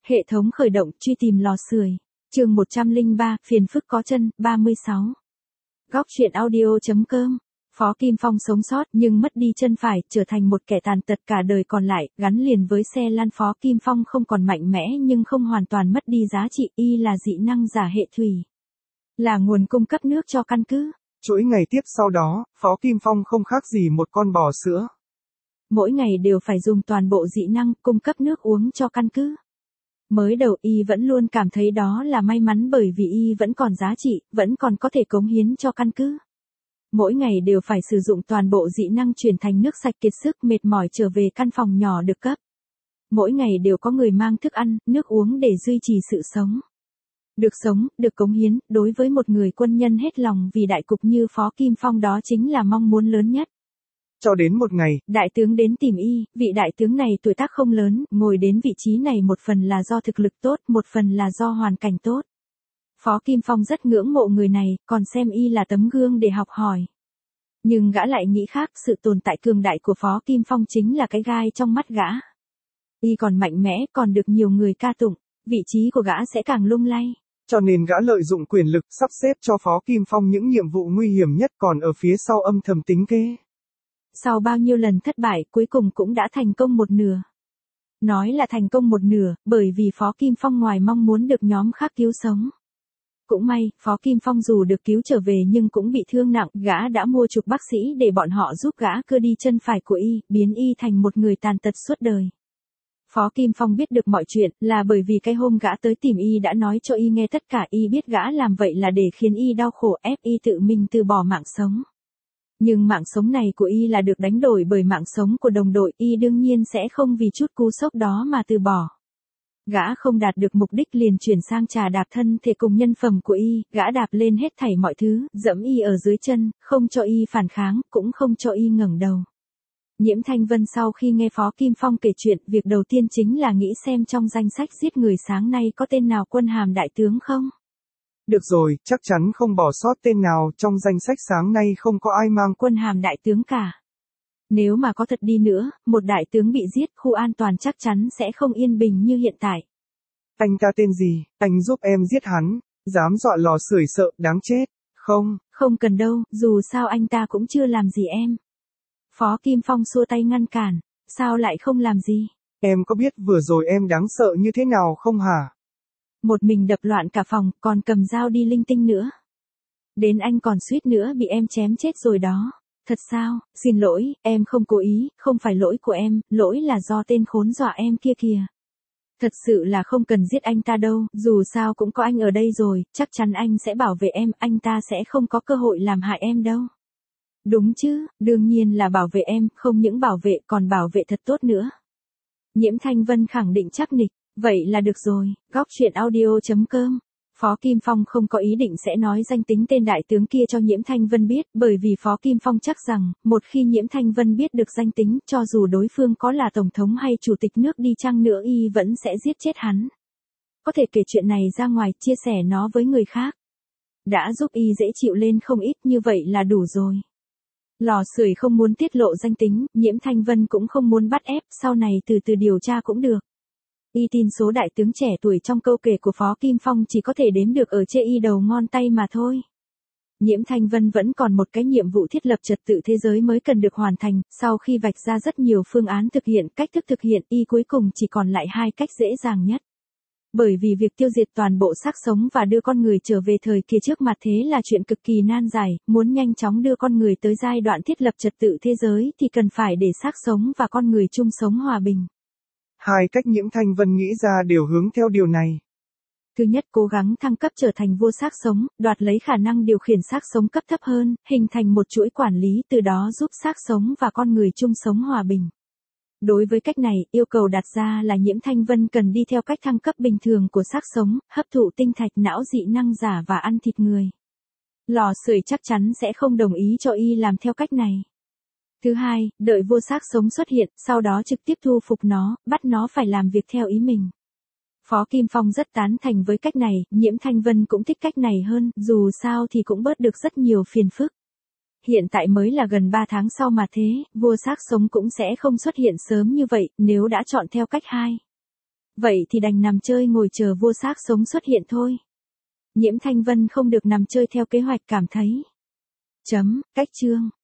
Hệ thống khởi động, truy tìm lò sưởi. Chương 103, phiền phức có chân, 36. Góc truyện audio.com. Phó Kim Phong sống sót nhưng mất đi chân phải, trở thành một kẻ tàn tật cả đời còn lại, gắn liền với xe lăn. Phó Kim Phong không còn mạnh mẽ nhưng không hoàn toàn mất đi giá trị, y là dị năng giả hệ thủy. Là nguồn cung cấp nước cho căn cứ. Chuỗi ngày tiếp sau đó, Phó Kim Phong không khác gì một con bò sữa. Mỗi ngày đều phải dùng toàn bộ dị năng cung cấp nước uống cho căn cứ. Mới đầu y vẫn luôn cảm thấy đó là may mắn bởi vì y vẫn còn giá trị, vẫn còn có thể cống hiến cho căn cứ. Mỗi ngày đều phải sử dụng toàn bộ dị năng chuyển thành nước sạch, kiệt sức mệt mỏi trở về căn phòng nhỏ được cấp. Mỗi ngày đều có người mang thức ăn, nước uống để duy trì sự sống. Được sống, được cống hiến, đối với một người quân nhân hết lòng vì đại cục như Phó Kim Phong đó chính là mong muốn lớn nhất. Cho đến một ngày, đại tướng đến tìm y, vị đại tướng này tuổi tác không lớn, ngồi đến vị trí này một phần là do thực lực tốt, một phần là do hoàn cảnh tốt. Phó Kim Phong rất ngưỡng mộ người này, còn xem y là tấm gương để học hỏi. Nhưng gã lại nghĩ khác, sự tồn tại cường đại của Phó Kim Phong chính là cái gai trong mắt gã. Y còn mạnh mẽ, còn được nhiều người ca tụng, vị trí của gã sẽ càng lung lay. Cho nên gã lợi dụng quyền lực sắp xếp cho Phó Kim Phong những nhiệm vụ nguy hiểm nhất, còn ở phía sau âm thầm tính kế. Sau bao nhiêu lần thất bại, cuối cùng cũng đã thành công một nửa. Nói là thành công một nửa, bởi vì Phó Kim Phong ngoài mong muốn được nhóm khác cứu sống. Cũng may, Phó Kim Phong dù được cứu trở về nhưng cũng bị thương nặng, gã đã mua chuộc bác sĩ để bọn họ giúp gã cưa đi chân phải của y, biến y thành một người tàn tật suốt đời. Phó Kim Phong biết được mọi chuyện, là bởi vì cái hôm gã tới tìm y đã nói cho y nghe tất cả, y biết gã làm vậy là để khiến y đau khổ, ép y tự mình từ bỏ mạng sống. Nhưng mạng sống này của y là được đánh đổi bởi mạng sống của đồng đội, y đương nhiên sẽ không vì chút cú sốc đó mà từ bỏ. Gã không đạt được mục đích liền chuyển sang trà đạp thân thể cùng nhân phẩm của y, gã đạp lên hết thảy mọi thứ, dẫm y ở dưới chân, không cho y phản kháng, cũng không cho y ngẩng đầu. Nhiễm Thanh Vân sau khi nghe Phó Kim Phong kể chuyện, việc đầu tiên chính là nghĩ xem trong danh sách giết người sáng nay có tên nào quân hàm đại tướng không. Được rồi, chắc chắn không bỏ sót tên nào, trong danh sách sáng nay không có ai mang quân hàm đại tướng cả. Nếu mà có thật đi nữa, một đại tướng bị giết, khu an toàn chắc chắn sẽ không yên bình như hiện tại. Anh ta tên gì, anh giúp em giết hắn, dám dọa lò sưởi sợ, đáng chết, không. Không cần đâu, dù sao anh ta cũng chưa làm gì em. Phó Kim Phong xua tay ngăn cản, sao lại không làm gì? Em có biết vừa rồi em đáng sợ như thế nào không hả? Một mình đập loạn cả phòng, còn cầm dao đi linh tinh nữa. Đến anh còn suýt nữa bị em chém chết rồi đó. Thật sao, xin lỗi, em không cố ý, không phải lỗi của em, lỗi là do tên khốn dọa em kia kìa. Thật sự là không cần giết anh ta đâu, dù sao cũng có anh ở đây rồi, chắc chắn anh sẽ bảo vệ em, anh ta sẽ không có cơ hội làm hại em đâu. Đúng chứ, đương nhiên là bảo vệ em, không những bảo vệ còn bảo vệ thật tốt nữa. Nhiễm Thanh Vân khẳng định chắc nịch, vậy là được rồi, góc truyện audio.com. Phó Kim Phong không có ý định sẽ nói danh tính tên đại tướng kia cho Nhiễm Thanh Vân biết, bởi vì Phó Kim Phong chắc rằng, một khi Nhiễm Thanh Vân biết được danh tính, cho dù đối phương có là tổng thống hay chủ tịch nước đi chăng nữa y vẫn sẽ giết chết hắn. Có thể kể chuyện này ra ngoài, chia sẻ nó với người khác. Đã giúp y dễ chịu lên không ít, như vậy là đủ rồi. Lò sưởi không muốn tiết lộ danh tính, Nhiễm Thanh Vân cũng không muốn bắt ép, sau này từ từ điều tra cũng được. Y tin số đại tướng trẻ tuổi trong câu kể của Phó Kim Phong chỉ có thể đếm được ở trên y đầu ngón tay mà thôi. Nhiễm Thanh Vân vẫn còn một cái nhiệm vụ thiết lập trật tự thế giới mới cần được hoàn thành, sau khi vạch ra rất nhiều phương án thực hiện, cách thức thực hiện, y cuối cùng chỉ còn lại hai cách dễ dàng nhất. Bởi vì việc tiêu diệt toàn bộ xác sống và đưa con người trở về thời kỳ trước mặt thế là chuyện cực kỳ nan giải, muốn nhanh chóng đưa con người tới giai đoạn thiết lập trật tự thế giới thì cần phải để xác sống và con người chung sống hòa bình. Hai cách Nhiễm Thanh Vân nghĩ ra đều hướng theo điều này. Thứ nhất, cố gắng thăng cấp trở thành vua xác sống, đoạt lấy khả năng điều khiển xác sống cấp thấp hơn, hình thành một chuỗi quản lý, từ đó giúp xác sống và con người chung sống hòa bình. Đối với cách này, yêu cầu đặt ra là Nhiễm Thanh Vân cần đi theo cách thăng cấp bình thường của xác sống, hấp thụ tinh thạch não dị năng giả và ăn thịt người. Lò sưởi chắc chắn sẽ không đồng ý cho y làm theo cách này. Thứ hai, đợi vua xác sống xuất hiện, sau đó trực tiếp thu phục nó, bắt nó phải làm việc theo ý mình. Phó Kim Phong rất tán thành với cách này, Nhiễm Thanh Vân cũng thích cách này hơn, dù sao thì cũng bớt được rất nhiều phiền phức. Hiện tại mới là gần 3 tháng sau mà thế, vua xác sống cũng sẽ không xuất hiện sớm như vậy, nếu đã chọn theo cách hai. Vậy thì đành nằm chơi ngồi chờ vua xác sống xuất hiện thôi. Nhiễm Thanh Vân không được nằm chơi theo kế hoạch cảm thấy. Cách chương.